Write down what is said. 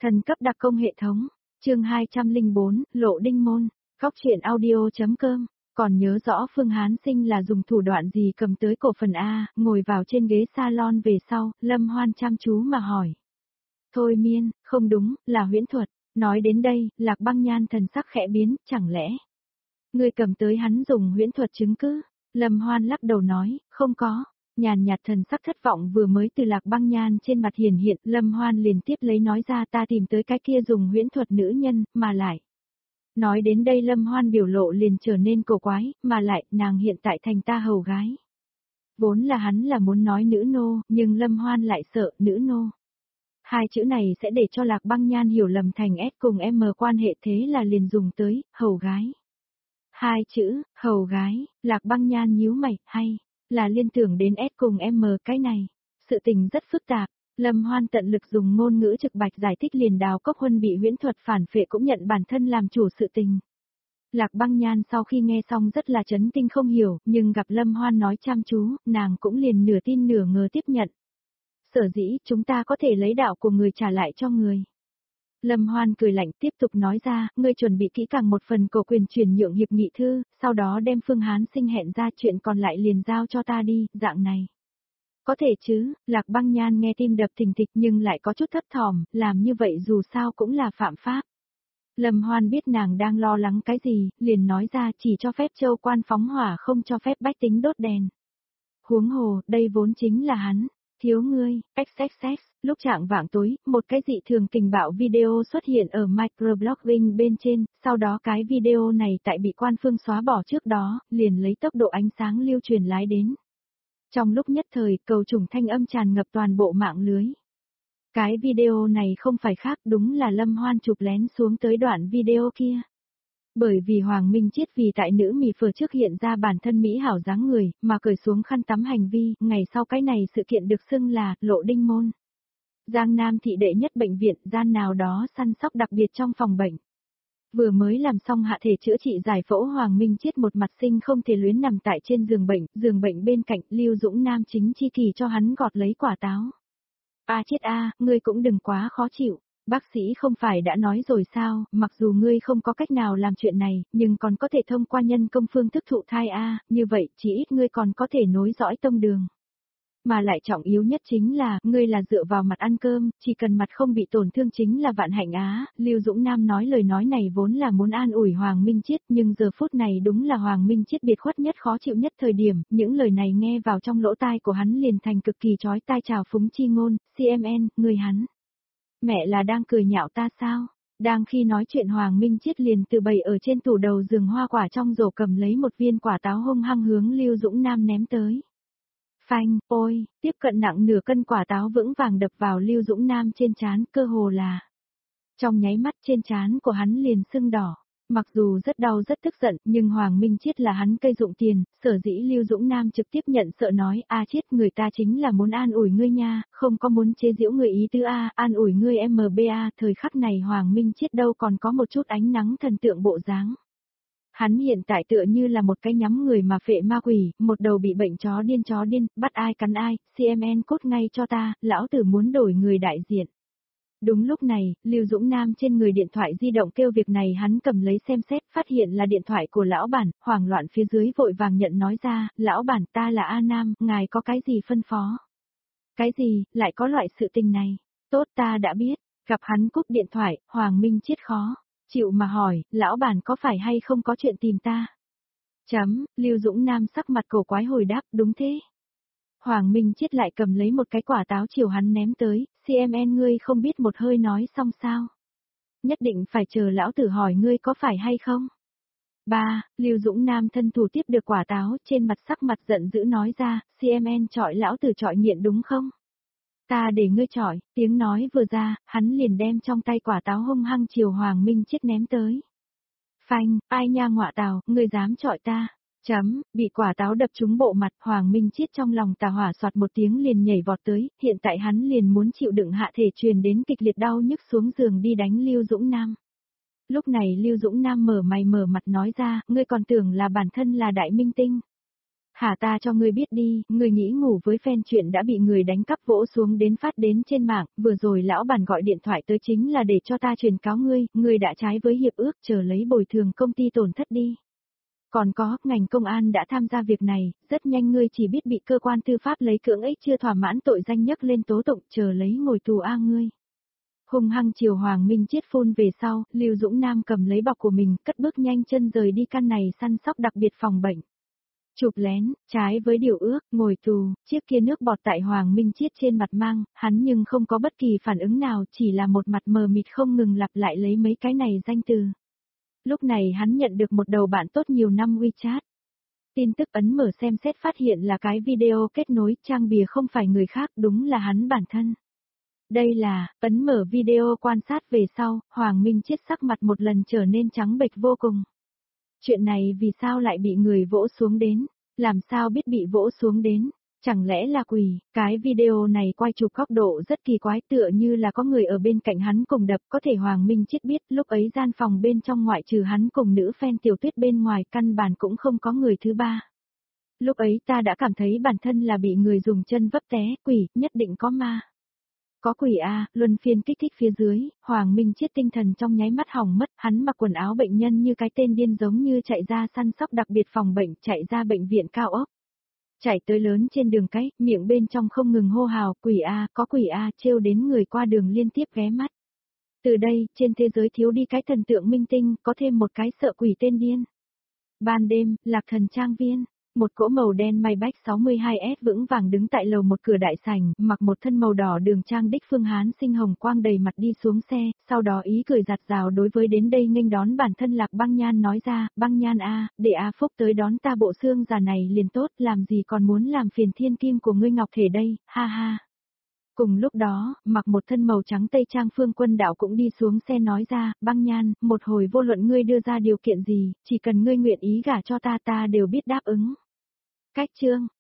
Thần cấp đặc công hệ thống, chương 204, Lộ Đinh Môn, Cóc truyện audio.com. Còn nhớ rõ Phương Hán Sinh là dùng thủ đoạn gì cầm tới cổ phần A, ngồi vào trên ghế salon về sau, Lâm Hoan chăm chú mà hỏi. Thôi miên, không đúng, là huyễn thuật. Nói đến đây, Lạc Băng Nhan thần sắc khẽ biến, chẳng lẽ ngươi cầm tới hắn dùng huyễn thuật chứng cứ? Lâm Hoan lắc đầu nói, không có. Nhàn nhạt thần sắc thất vọng vừa mới từ Lạc Băng Nhan trên mặt hiển hiện, Lâm Hoan liền tiếp lấy nói ra ta tìm tới cái kia dùng huyễn thuật nữ nhân, mà lại. Nói đến đây Lâm Hoan biểu lộ liền trở nên cổ quái, mà lại, nàng hiện tại thành ta hầu gái. Vốn là hắn là muốn nói nữ nô, nhưng Lâm Hoan lại sợ nữ nô. Hai chữ này sẽ để cho Lạc Băng Nhan hiểu lầm thành S cùng M quan hệ, thế là liền dùng tới, hầu gái. Hai chữ, hầu gái, Lạc Băng Nhan nhíu mày, hay là liên tưởng đến S cùng M cái này. Sự tình rất phức tạp, Lâm Hoan tận lực dùng ngôn ngữ trực bạch giải thích liền Đào Cốc Huân bị huyễn thuật phản phệ cũng nhận bản thân làm chủ sự tình. Lạc Băng Nhan sau khi nghe xong rất là chấn kinh không hiểu, nhưng gặp Lâm Hoan nói chăm chú, nàng cũng liền nửa tin nửa ngờ tiếp nhận. Sở dĩ chúng ta có thể lấy đạo của người trả lại cho người. Lâm Hoan cười lạnh tiếp tục nói ra, ngươi chuẩn bị kỹ càng một phần cổ quyền chuyển nhượng hiệp nghị thư, sau đó đem Phương Hán Sinh hẹn ra chuyện còn lại liền giao cho ta đi, dạng này. Có thể chứ, Lạc Băng Nhan nghe tim đập thình thịch nhưng lại có chút thấp thỏm, làm như vậy dù sao cũng là phạm pháp. Lâm Hoan biết nàng đang lo lắng cái gì, liền nói ra chỉ cho phép Châu Quan phóng hỏa không cho phép bách tính đốt đèn. Huống hồ, đây vốn chính là hắn. Thiếu ngươi, XXX, lúc trạng vạng tối, một cái dị thường kình bạo video xuất hiện ở microblogging bên trên, sau đó cái video này tại bị quan phương xóa bỏ trước đó, liền lấy tốc độ ánh sáng lưu truyền lái đến. Trong lúc nhất thời, cầu trùng thanh âm tràn ngập toàn bộ mạng lưới. Cái video này không phải khác, đúng là Lâm Hoan chụp lén xuống tới đoạn video kia. Bởi vì Hoàng Minh Chiết vì tại nữ mì phở trước hiện ra bản thân mỹ hảo dáng người, mà cởi xuống khăn tắm hành vi, ngày sau cái này sự kiện được xưng là Lộ Đinh Môn. Giang Nam thị đệ nhất bệnh viện gian nào đó săn sóc đặc biệt trong phòng bệnh. Vừa mới làm xong hạ thể chữa trị giải phẫu Hoàng Minh Chiết một mặt sinh không thể luyến nằm tại trên giường bệnh bên cạnh Lưu Dũng Nam chính chi kỳ cho hắn gọt lấy quả táo. A Chiết a, ngươi cũng đừng quá khó chịu. Bác sĩ không phải đã nói rồi sao, mặc dù ngươi không có cách nào làm chuyện này, nhưng còn có thể thông qua nhân công phương thức thụ thai như vậy chỉ ít ngươi còn có thể nối dõi tông đường. Mà lại trọng yếu nhất chính là, ngươi là dựa vào mặt ăn cơm, chỉ cần mặt không bị tổn thương chính là vạn hạnh Lưu Dũng Nam nói lời nói này vốn là muốn an ủi Hoàng Minh Chiết, nhưng giờ phút này đúng là Hoàng Minh Chiết biệt khuất nhất khó chịu nhất thời điểm, những lời này nghe vào trong lỗ tai của hắn liền thành cực kỳ chói tai trào phúng chi ngôn, CMN, người hắn. Mẹ là đang cười nhạo ta sao? Đang khi nói chuyện Hoàng Minh Chiết liền từ bày ở trên tủ đầu giường hoa quả trong rổ cầm lấy một viên quả táo hung hăng hướng Lưu Dũng Nam ném tới. Phanh, ôi, tiếp cận nặng nửa cân quả táo vững vàng đập vào Lưu Dũng Nam trên trán, cơ hồ là. Trong nháy mắt trên trán của hắn liền sưng đỏ. Mặc dù rất đau rất tức giận, nhưng Hoàng Minh Chiết là hắn cây dụng tiền, sở dĩ Lưu Dũng Nam trực tiếp nhận sợ nói, Chiết người ta chính là muốn an ủi ngươi nha, không có muốn chế giễu người ý tứ an ủi ngươi MBA, thời khắc này Hoàng Minh Chiết đâu còn có một chút ánh nắng thần tượng bộ dáng. Hắn hiện tại tựa như là một cái nhắm người mà phệ ma quỷ, một đầu bị bệnh chó điên, bắt ai cắn ai, CMN cốt ngay cho ta, lão tử muốn đổi người đại diện. Đúng lúc này, Lưu Dũng Nam trên người điện thoại di động kêu việc này hắn cầm lấy xem xét, phát hiện là điện thoại của lão bản, hoảng loạn phía dưới vội vàng nhận nói ra, lão bản ta là A Nam, ngài có cái gì phân phó? Cái gì, lại có loại sự tình này? Tốt ta đã biết, gặp hắn cúp điện thoại, Hoàng Minh Chiết khó chịu mà hỏi, lão bản có phải hay không có chuyện tìm ta? Lưu Dũng Nam sắc mặt cổ quái hồi đáp, đúng thế. Hoàng Minh Chiết lại cầm lấy một cái quả táo chiều hắn ném tới, CMN ngươi không biết một hơi nói xong sao? Nhất định phải chờ lão tử hỏi ngươi có phải hay không? Lưu Dũng Nam thân thủ tiếp được quả táo, trên mặt sắc mặt giận dữ nói ra, CMN chọi lão tử chọi nghiện đúng không? Ta để ngươi chọi, tiếng nói vừa ra, hắn liền đem trong tay quả táo hung hăng chiều Hoàng Minh Chiết ném tới. Phanh, ai nha ngọa tào, ngươi dám chọi ta? Bị quả táo đập trúng bộ mặt, Hoàng Minh Chiết trong lòng tà hỏa soạt một tiếng liền nhảy vọt tới, hiện tại hắn liền muốn chịu đựng hạ thể truyền đến kịch liệt đau nhức xuống giường đi đánh Lưu Dũng Nam. Lúc này Lưu Dũng Nam mở mày mở mặt nói ra, ngươi còn tưởng là bản thân là đại minh tinh. Hả, ta cho ngươi biết đi, ngươi nghĩ ngủ với fan chuyện đã bị người đánh cắp vỗ xuống đến phát đến trên mạng, vừa rồi lão bản gọi điện thoại tới chính là để cho ta truyền cáo ngươi đã trái với hiệp ước, chờ lấy bồi thường công ty tổn thất đi. Còn có, ngành công an đã tham gia việc này, rất nhanh ngươi chỉ biết bị cơ quan tư pháp lấy cưỡng ích chưa thỏa mãn tội danh nhấc lên tố tụng, chờ lấy ngồi tù ngươi. Hung hăng chiều Hoàng Minh Chiết phun về sau, Lưu Dũng Nam cầm lấy bọc của mình, cất bước nhanh chân rời đi căn này săn sóc đặc biệt phòng bệnh. Chụp lén, trái với điều ước, ngồi tù, chiếc kia nước bọt tại Hoàng Minh Chiết trên mặt mang, hắn nhưng không có bất kỳ phản ứng nào, chỉ là một mặt mờ mịt không ngừng lặp lại lấy mấy cái này danh từ. Lúc này hắn nhận được một đầu bạn tốt nhiều năm WeChat. Tin tức ấn mở xem xét phát hiện là cái video kết nối, trang bìa không phải người khác, đúng là hắn bản thân. Đây là, ấn mở video quan sát về sau, Hoàng Minh Chiết sắc mặt một lần trở nên trắng bệch vô cùng. Chuyện này vì sao lại bị người vỗ xuống đến? Làm sao biết bị vỗ xuống đến? Chẳng lẽ là quỷ? Cái video này quay chụp góc độ rất kỳ quái, tựa như là có người ở bên cạnh hắn cùng đập, có thể Hoàng Minh Chiết biết lúc ấy gian phòng bên trong ngoại trừ hắn cùng nữ fan Tiểu Tuyết bên ngoài căn bản cũng không có người thứ ba. Lúc ấy ta đã cảm thấy bản thân là bị người dùng chân vấp té, quỷ, nhất định có ma. Có quỷ luân phiên kích thích phía dưới, Hoàng Minh Chiết tinh thần trong nháy mắt hỏng mất, hắn mặc quần áo bệnh nhân như cái tên điên giống như chạy ra săn sóc đặc biệt phòng bệnh, chạy ra bệnh viện cao ốc. Chạy tới lớn trên đường cái, miệng bên trong không ngừng hô hào, quỷ có quỷ trêu đến người qua đường liên tiếp ghé mắt. Từ đây, trên thế giới thiếu đi cái thần tượng minh tinh, có thêm một cái sợ quỷ tên điên. Ban đêm, Lạc Thần trang viên. Một cỗ màu đen Maybach 62S vững vàng đứng tại lầu một cửa đại sảnh, mặc một thân màu đỏ đường trang đích phương Hán Sinh hồng quang đầy mặt đi xuống xe, sau đó ý cười giặt rào đối với đến đây nghênh đón bản thân Lạc Băng Nhan nói ra, Băng Nhan để Phúc tới đón ta bộ xương già này liền tốt, làm gì còn muốn làm phiền thiên kim của ngươi Ngọc Thể đây, ha ha. Cùng lúc đó, mặc một thân màu trắng tây trang Phương Quân Đạo cũng đi xuống xe nói ra, Băng Nhan, một hồi vô luận ngươi đưa ra điều kiện gì, chỉ cần ngươi nguyện ý gả cho ta đều biết đáp ứng. Cách chương